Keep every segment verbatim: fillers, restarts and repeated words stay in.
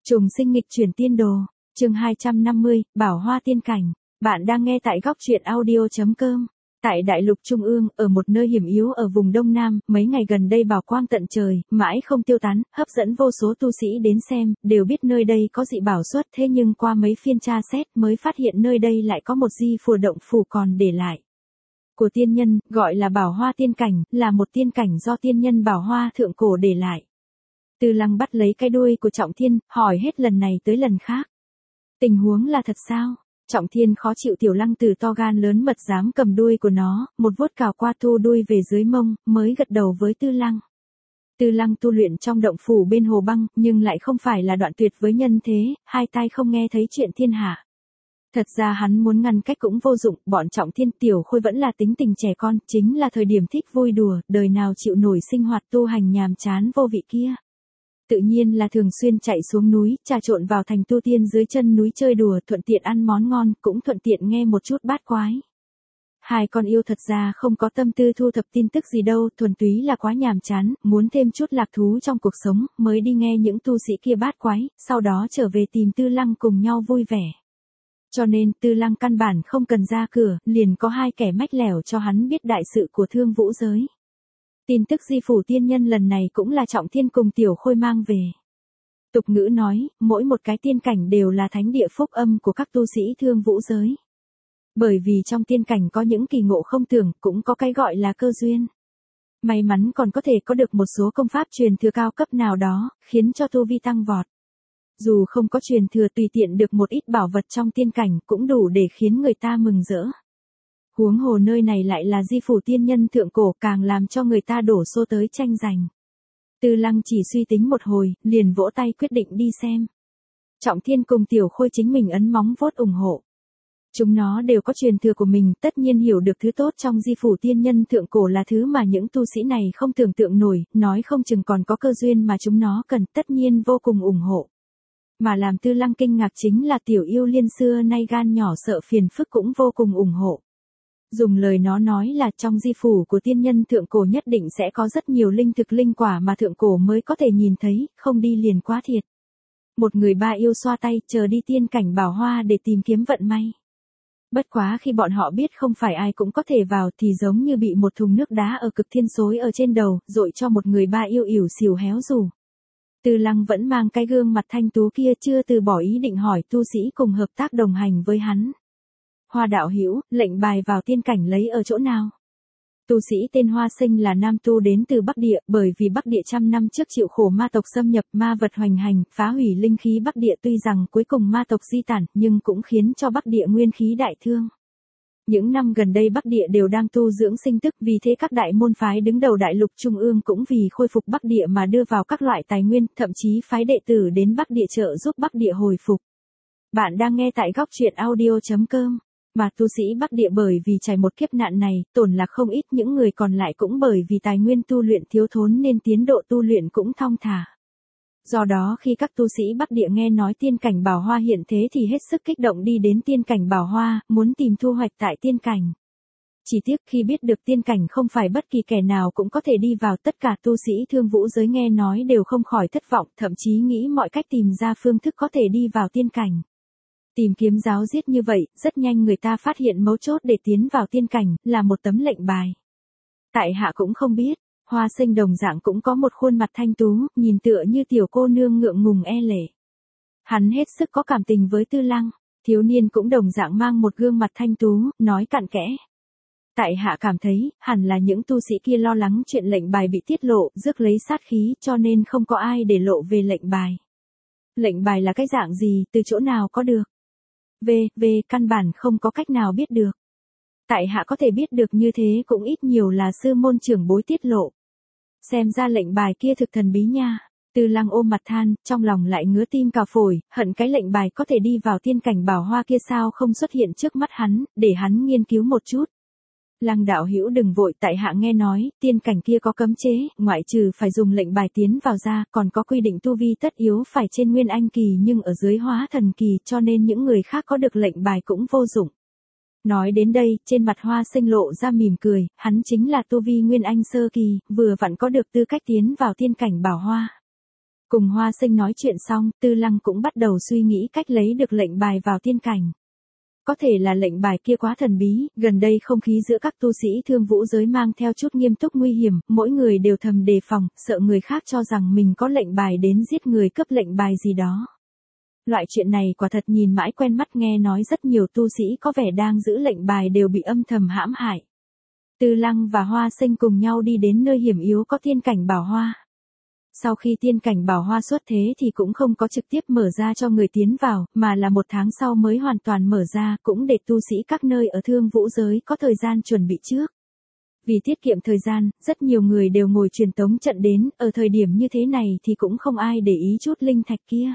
Trùng sinh nghịch chuyển tiên đồ, chương hai trăm năm mươi, Bảo Hoa tiên cảnh. Bạn đang nghe tại góc truyện audio.com. Tại Đại Lục Trung ương, ở một nơi hiểm yếu ở vùng Đông Nam, mấy ngày gần đây bảo quang tận trời, mãi không tiêu tán, hấp dẫn vô số tu sĩ đến xem, đều biết nơi đây có dị bảo xuất, thế nhưng qua mấy phiên tra xét mới phát hiện nơi đây lại có một di phù động phủ còn để lại. Của tiên nhân, gọi là Bảo Hoa tiên cảnh, là một tiên cảnh do tiên nhân Bảo Hoa thượng cổ để lại. Tư Lăng bắt lấy cái đuôi của Trọng Thiên, hỏi hết lần này tới lần khác. Tình huống là thật sao? Trọng Thiên khó chịu Tiểu Lăng Tử to gan lớn mật dám cầm đuôi của nó, một vuốt cào qua thu đuôi về dưới mông, mới gật đầu với Tư Lăng. Tư Lăng tu luyện trong động phủ bên hồ băng, nhưng lại không phải là đoạn tuyệt với nhân thế, hai tai không nghe thấy chuyện thiên hạ. Thật ra hắn muốn ngăn cách cũng vô dụng, bọn Trọng Thiên Tiểu Khôi vẫn là tính tình trẻ con, chính là thời điểm thích vui đùa, đời nào chịu nổi sinh hoạt tu hành nhàm chán vô vị kia. Tự nhiên là thường xuyên chạy xuống núi, trà trộn vào thành tu tiên dưới chân núi chơi đùa, thuận tiện ăn món ngon, cũng thuận tiện nghe một chút bát quái. Hai con yêu thật ra không có tâm tư thu thập tin tức gì đâu, thuần túy là quá nhàm chán, muốn thêm chút lạc thú trong cuộc sống, mới đi nghe những tu sĩ kia bát quái, sau đó trở về tìm Tư Lăng cùng nhau vui vẻ. Cho nên Tư Lăng căn bản không cần ra cửa, liền có hai kẻ mách lẻo cho hắn biết đại sự của Thương Vũ giới. Tin tức di phủ tiên nhân lần này cũng là Trọng Thiên cùng Tiểu Khôi mang về. Tục ngữ nói, mỗi một cái tiên cảnh đều là thánh địa phúc âm của các tu sĩ Thương Vũ giới. Bởi vì trong tiên cảnh có những kỳ ngộ không tưởng, cũng có cái gọi là cơ duyên. May mắn còn có thể có được một số công pháp truyền thừa cao cấp nào đó, khiến cho tu vi tăng vọt. Dù không có truyền thừa tùy tiện được một ít bảo vật trong tiên cảnh cũng đủ để khiến người ta mừng rỡ. Huống hồ nơi này lại là di phủ tiên nhân thượng cổ, càng làm cho người ta đổ xô tới tranh giành. Tư Lăng chỉ suy tính một hồi, liền vỗ tay quyết định đi xem. Trọng Thiên cùng Tiểu Khôi chính mình ấn móng vuốt ủng hộ. Chúng nó đều có truyền thừa của mình, tất nhiên hiểu được thứ tốt trong di phủ tiên nhân thượng cổ là thứ mà những tu sĩ này không tưởng tượng nổi, nói không chừng còn có cơ duyên mà chúng nó cần, tất nhiên vô cùng ủng hộ. Mà làm Tư Lăng kinh ngạc chính là Tiểu Yêu Liên xưa nay gan nhỏ sợ phiền phức cũng vô cùng ủng hộ. Dùng lời nó nói là trong di phủ của tiên nhân thượng cổ nhất định sẽ có rất nhiều linh thực linh quả mà thượng cổ mới có thể nhìn thấy, không đi liền quá thiệt. Một người ba yêu xoa tay chờ đi tiên cảnh Bảo Hoa để tìm kiếm vận may. Bất quá khi bọn họ biết không phải ai cũng có thể vào thì giống như bị một thùng nước đá ở cực thiên xối ở trên đầu, dội cho một người ba yêu ỉu xìu héo rù. Tư Lăng vẫn mang cái gương mặt thanh tú kia chưa từ bỏ ý định hỏi tu sĩ cùng hợp tác đồng hành với hắn. Hoa đạo hữu, lệnh bài vào tiên cảnh lấy ở chỗ nào? Tu sĩ tên Hoa Sinh là nam tu đến từ Bắc Địa, bởi vì Bắc Địa trăm năm trước chịu khổ ma tộc xâm nhập, ma vật hoành hành, phá hủy linh khí Bắc Địa, tuy rằng cuối cùng ma tộc di tản, nhưng cũng khiến cho Bắc Địa nguyên khí đại thương. Những năm gần đây Bắc Địa đều đang tu dưỡng sinh tức, vì thế các đại môn phái đứng đầu Đại Lục Trung ương cũng vì khôi phục Bắc Địa mà đưa vào các loại tài nguyên, thậm chí phái đệ tử đến Bắc Địa trợ giúp Bắc Địa hồi phục. Bạn đang nghe tại góc truyện audio.com. Mà tu sĩ Bắc Địa bởi vì trải một kiếp nạn này, tổn lạc không ít, những người còn lại cũng bởi vì tài nguyên tu luyện thiếu thốn nên tiến độ tu luyện cũng thong thả. Do đó khi các tu sĩ Bắc Địa nghe nói tiên cảnh Bảo Hoa hiện thế thì hết sức kích động đi đến tiên cảnh Bảo Hoa, muốn tìm thu hoạch tại tiên cảnh. Chỉ tiếc khi biết được tiên cảnh không phải bất kỳ kẻ nào cũng có thể đi vào, tất cả tu sĩ Thương Vũ giới nghe nói đều không khỏi thất vọng, thậm chí nghĩ mọi cách tìm ra phương thức có thể đi vào tiên cảnh. Tìm kiếm giáo giết như vậy, rất nhanh người ta phát hiện mấu chốt để tiến vào tiên cảnh, là một tấm lệnh bài. Tại hạ cũng không biết, Hoa Sinh đồng dạng cũng có một khuôn mặt thanh tú, nhìn tựa như tiểu cô nương ngượng ngùng e lệ. Hắn hết sức có cảm tình với Tư Lăng, thiếu niên cũng đồng dạng mang một gương mặt thanh tú, nói cặn kẽ. Tại hạ cảm thấy, hẳn là những tu sĩ kia lo lắng chuyện lệnh bài bị tiết lộ, rước lấy sát khí cho nên không có ai để lộ về lệnh bài. Lệnh bài là cái dạng gì, từ chỗ nào có được? Về, về, căn bản không có cách nào biết được. Tại hạ có thể biết được như thế cũng ít nhiều là sư môn trưởng bối tiết lộ. Xem ra lệnh bài kia thực thần bí nha. Tư Lăng ôm mặt than, trong lòng lại ngứa tim cào phổi, hận cái lệnh bài có thể đi vào tiên cảnh Bảo Hoa kia sao không xuất hiện trước mắt hắn, để hắn nghiên cứu một chút. Lăng đạo hữu đừng vội, tại hạ nghe nói, tiên cảnh kia có cấm chế, ngoại trừ phải dùng lệnh bài tiến vào ra, còn có quy định tu vi tất yếu phải trên Nguyên Anh kỳ nhưng ở dưới Hóa Thần kỳ, cho nên những người khác có được lệnh bài cũng vô dụng. Nói đến đây, trên mặt Hoa Sinh lộ ra mỉm cười, hắn chính là tu vi Nguyên Anh sơ kỳ, vừa vặn có được tư cách tiến vào tiên cảnh Bảo Hoa. Cùng Hoa Sinh nói chuyện xong, Tư Lăng cũng bắt đầu suy nghĩ cách lấy được lệnh bài vào tiên cảnh. Có thể là lệnh bài kia quá thần bí, gần đây không khí giữa các tu sĩ thương vũ giới mang theo chút nghiêm túc nguy hiểm, mỗi người đều thầm đề phòng, sợ người khác cho rằng mình có lệnh bài đến giết người cướp lệnh bài gì đó. Loại chuyện này quả thật nhìn mãi quen mắt, nghe nói rất nhiều tu sĩ có vẻ đang giữ lệnh bài đều bị âm thầm hãm hại. Tư Lăng và Hoa Sinh cùng nhau đi đến nơi hiểm yếu có tiên cảnh Bảo Hoa. Sau khi tiên cảnh Bảo Hoa xuất thế thì cũng không có trực tiếp mở ra cho người tiến vào, mà là một tháng sau mới hoàn toàn mở ra, cũng để tu sĩ các nơi ở thương vũ giới có thời gian chuẩn bị trước. Vì tiết kiệm thời gian, rất nhiều người đều ngồi truyền tống trận đến, ở thời điểm như thế này thì cũng không ai để ý chút linh thạch kia.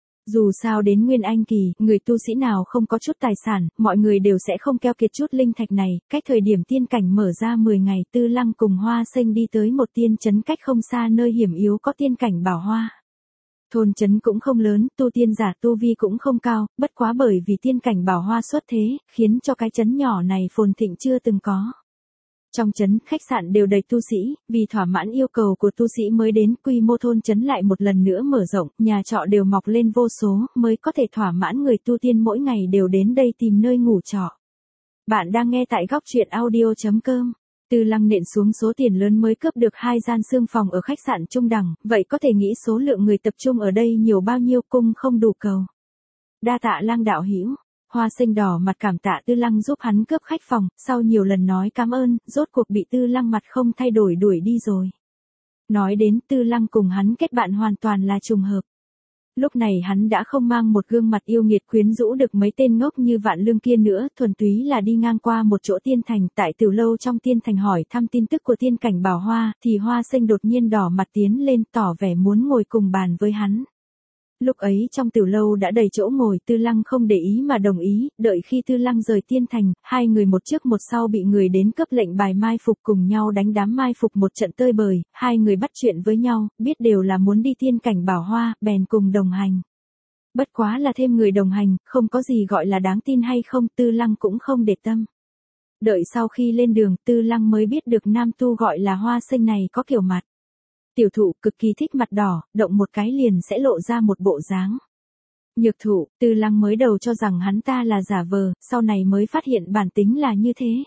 Dù sao đến Nguyên Anh kỳ, người tu sĩ nào không có chút tài sản, mọi người đều sẽ không keo kiệt chút linh thạch này. Cách thời điểm tiên cảnh mở ra mười ngày, Tư Lăng cùng Hoa Sinh đi tới một tiên trấn cách không xa nơi hiểm yếu có tiên cảnh Bảo Hoa. Thôn trấn cũng không lớn, tu tiên giả tu vi cũng không cao, bất quá bởi vì tiên cảnh Bảo Hoa xuất thế, khiến cho cái trấn nhỏ này phồn thịnh chưa từng có. Trong trấn, khách sạn đều đầy tu sĩ, vì thỏa mãn yêu cầu của tu sĩ mới đến, quy mô thôn trấn lại một lần nữa mở rộng, nhà trọ đều mọc lên vô số, mới có thể thỏa mãn người tu tiên mỗi ngày đều đến đây tìm nơi ngủ trọ. Bạn đang nghe tại góc truyện audio chấm com. Tư Lăng nện xuống số tiền lớn mới cướp được hai gian xương phòng ở khách sạn trung đẳng, vậy có thể nghĩ số lượng người tập trung ở đây nhiều bao nhiêu, cung không đủ cầu. Đa tạ Lăng đạo hữu. Hoa Sinh đỏ mặt cảm tạ Tư Lăng giúp hắn cướp khách phòng, sau nhiều lần nói cảm ơn, rốt cuộc bị Tư Lăng mặt không thay đổi đuổi đi rồi. Nói đến Tư Lăng cùng hắn kết bạn hoàn toàn là trùng hợp. Lúc này hắn đã không mang một gương mặt yêu nghiệt quyến rũ được mấy tên ngốc như Vạn Lương kia nữa, thuần túy là đi ngang qua một chỗ tiên thành, tại tiểu lâu trong tiên thành hỏi thăm tin tức của tiên cảnh Bảo Hoa, thì Hoa Sinh đột nhiên đỏ mặt tiến lên tỏ vẻ muốn ngồi cùng bàn với hắn. Lúc ấy trong tiểu lâu đã đầy chỗ ngồi, Tư Lăng không để ý mà đồng ý, đợi khi Tư Lăng rời tiên thành, hai người một trước một sau bị người đến cấp lệnh bài mai phục cùng nhau đánh đám mai phục một trận tơi bời, hai người bắt chuyện với nhau, biết đều là muốn đi tiên cảnh Bảo Hoa, bèn cùng đồng hành. Bất quá là thêm người đồng hành, không có gì gọi là đáng tin hay không, Tư Lăng cũng không để tâm. Đợi sau khi lên đường, Tư Lăng mới biết được nam tu gọi là Hoa Sinh này có kiểu mặt. Tiểu thụ cực kỳ thích mặt đỏ, động một cái liền sẽ lộ ra một bộ dáng. Nhược thụ, Tư Lăng mới đầu cho rằng hắn ta là giả vờ, sau này mới phát hiện bản tính là như thế.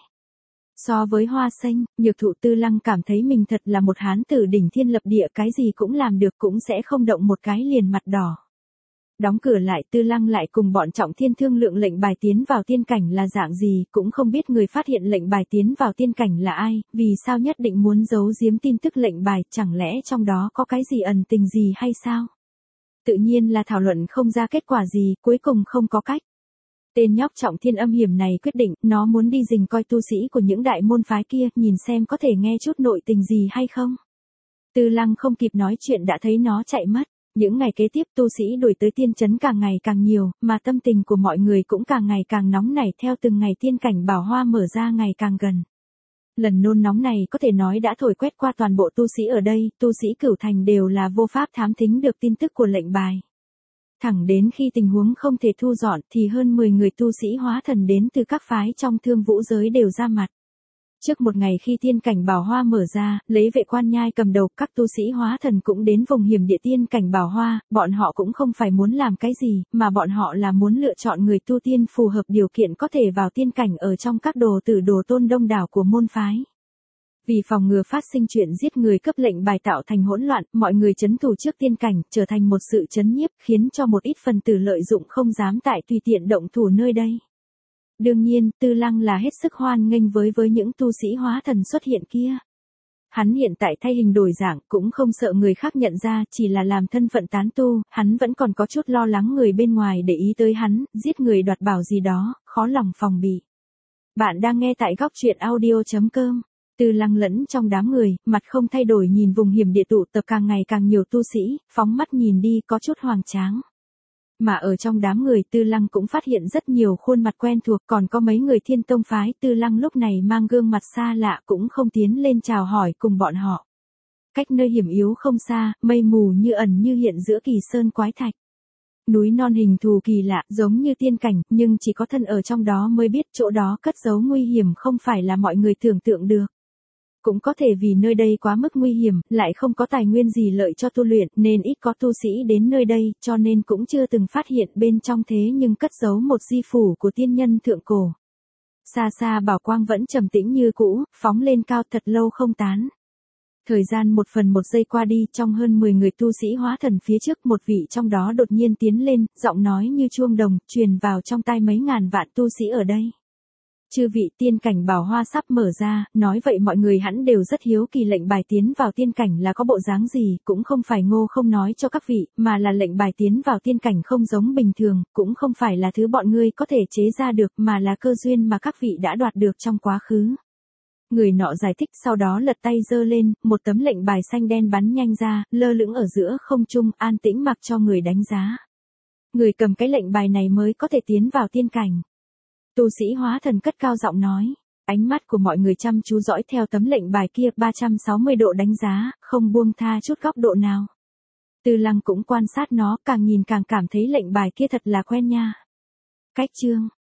So với Hoa Sinh, nhược thụ Tư Lăng cảm thấy mình thật là một hán tử đỉnh thiên lập địa, cái gì cũng làm được, cũng sẽ không động một cái liền mặt đỏ. Đóng cửa lại, Tư Lăng lại cùng bọn Trọng Thiên thương lượng lệnh bài tiến vào tiên cảnh là dạng gì, cũng không biết người phát hiện lệnh bài tiến vào tiên cảnh là ai, vì sao nhất định muốn giấu giếm tin tức lệnh bài, chẳng lẽ trong đó có cái gì ẩn tình gì hay sao? Tự nhiên là thảo luận không ra kết quả gì, cuối cùng không có cách. Tên nhóc Trọng Thiên âm hiểm này quyết định, nó muốn đi rình coi tu sĩ của những đại môn phái kia, nhìn xem có thể nghe chút nội tình gì hay không. Tư Lăng không kịp nói chuyện đã thấy nó chạy mất. Những ngày kế tiếp tu sĩ đuổi tới tiên trấn càng ngày càng nhiều, mà tâm tình của mọi người cũng càng ngày càng nóng nảy theo từng ngày tiên cảnh Bảo Hoa mở ra ngày càng gần. Lần nôn nóng này có thể nói đã thổi quét qua toàn bộ tu sĩ ở đây, tu sĩ Cửu Thành đều là vô pháp thám thính được tin tức của lệnh bài. Thẳng đến khi tình huống không thể thu dọn thì hơn mười người tu sĩ hóa thần đến từ các phái trong thương vũ giới đều ra mặt. Trước một ngày khi tiên cảnh Bảo Hoa mở ra, lấy vệ quan nhai cầm đầu, các tu sĩ hóa thần cũng đến vùng hiểm địa tiên cảnh Bảo Hoa, bọn họ cũng không phải muốn làm cái gì, mà bọn họ là muốn lựa chọn người tu tiên phù hợp điều kiện có thể vào tiên cảnh ở trong các đồ tử đồ tôn đông đảo của môn phái. Vì phòng ngừa phát sinh chuyện giết người cấp lệnh bài tạo thành hỗn loạn, mọi người trấn thủ trước tiên cảnh, trở thành một sự trấn nhiếp, khiến cho một ít phần tử lợi dụng không dám tại tùy tiện động thủ nơi đây. Đương nhiên, Tư Lăng là hết sức hoan nghênh với với những tu sĩ hóa thần xuất hiện kia. Hắn hiện tại thay hình đổi dạng, cũng không sợ người khác nhận ra, chỉ là làm thân phận tán tu, hắn vẫn còn có chút lo lắng người bên ngoài để ý tới hắn, giết người đoạt bảo gì đó, khó lòng phòng bị. Bạn đang nghe tại góc truyện audio chấm com. Tư Lăng lẫn trong đám người, mặt không thay đổi nhìn vùng hiểm địa tụ tập càng ngày càng nhiều tu sĩ, phóng mắt nhìn đi có chút hoang tráng. Mà ở trong đám người Tư Lăng cũng phát hiện rất nhiều khuôn mặt quen thuộc, còn có mấy người Thiên Tông phái, Tư Lăng lúc này mang gương mặt xa lạ cũng không tiến lên chào hỏi cùng bọn họ. Cách nơi hiểm yếu không xa, mây mù như ẩn như hiện giữa kỳ sơn quái thạch. Núi non hình thù kỳ lạ, giống như tiên cảnh, nhưng chỉ có thân ở trong đó mới biết chỗ đó cất giấu nguy hiểm không phải là mọi người tưởng tượng được. Cũng có thể vì nơi đây quá mức nguy hiểm, lại không có tài nguyên gì lợi cho tu luyện, nên ít có tu sĩ đến nơi đây, cho nên cũng chưa từng phát hiện bên trong thế nhưng cất giấu một di phủ của tiên nhân thượng cổ. Xa xa bảo quang vẫn trầm tĩnh như cũ, phóng lên cao thật lâu không tán. Thời gian một phần một giây qua đi, trong hơn mười người tu sĩ hóa thần phía trước, một vị trong đó đột nhiên tiến lên, giọng nói như chuông đồng, truyền vào trong tai mấy ngàn vạn tu sĩ ở đây. Chư vị, tiên cảnh Bảo Hoa sắp mở ra, nói vậy mọi người hẳn đều rất hiếu kỳ lệnh bài tiến vào tiên cảnh là có bộ dáng gì, cũng không phải Ngô không nói cho các vị, mà là lệnh bài tiến vào tiên cảnh không giống bình thường, cũng không phải là thứ bọn ngươi có thể chế ra được, mà là cơ duyên mà các vị đã đoạt được trong quá khứ. Người nọ giải thích, sau đó lật tay giơ lên, một tấm lệnh bài xanh đen bắn nhanh ra, lơ lửng ở giữa không trung, an tĩnh mặc cho người đánh giá. Người cầm cái lệnh bài này mới có thể tiến vào tiên cảnh. Tu sĩ hóa thần cất cao giọng nói. Ánh mắt của mọi người chăm chú dõi theo tấm lệnh bài kia, ba trăm sáu mươi độ đánh giá, không buông tha chút góc độ nào. Tư Lăng cũng quan sát nó, càng nhìn càng cảm thấy lệnh bài kia thật là quen nha. Cách chương